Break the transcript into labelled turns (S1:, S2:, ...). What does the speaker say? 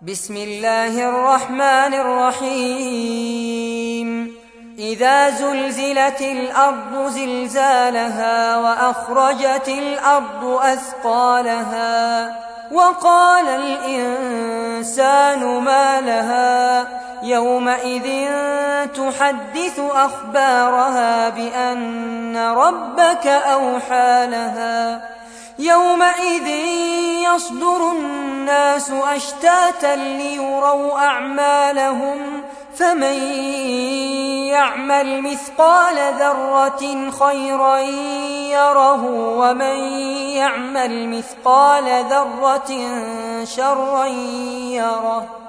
S1: بسم الله الرحمن الرحيم إذا زلزلت الأرض زلزالها وأخرجت الأرض أثقالها وقال الإنسان ما لها يومئذ تحدث أخبارها بأن ربك أوحى لها يومئذ يصدر الناس أشتاتا ليروا أعمالهم فمن يعمل مثقال ذرة خيرا يره ومن يعمل مثقال ذرة شرا يره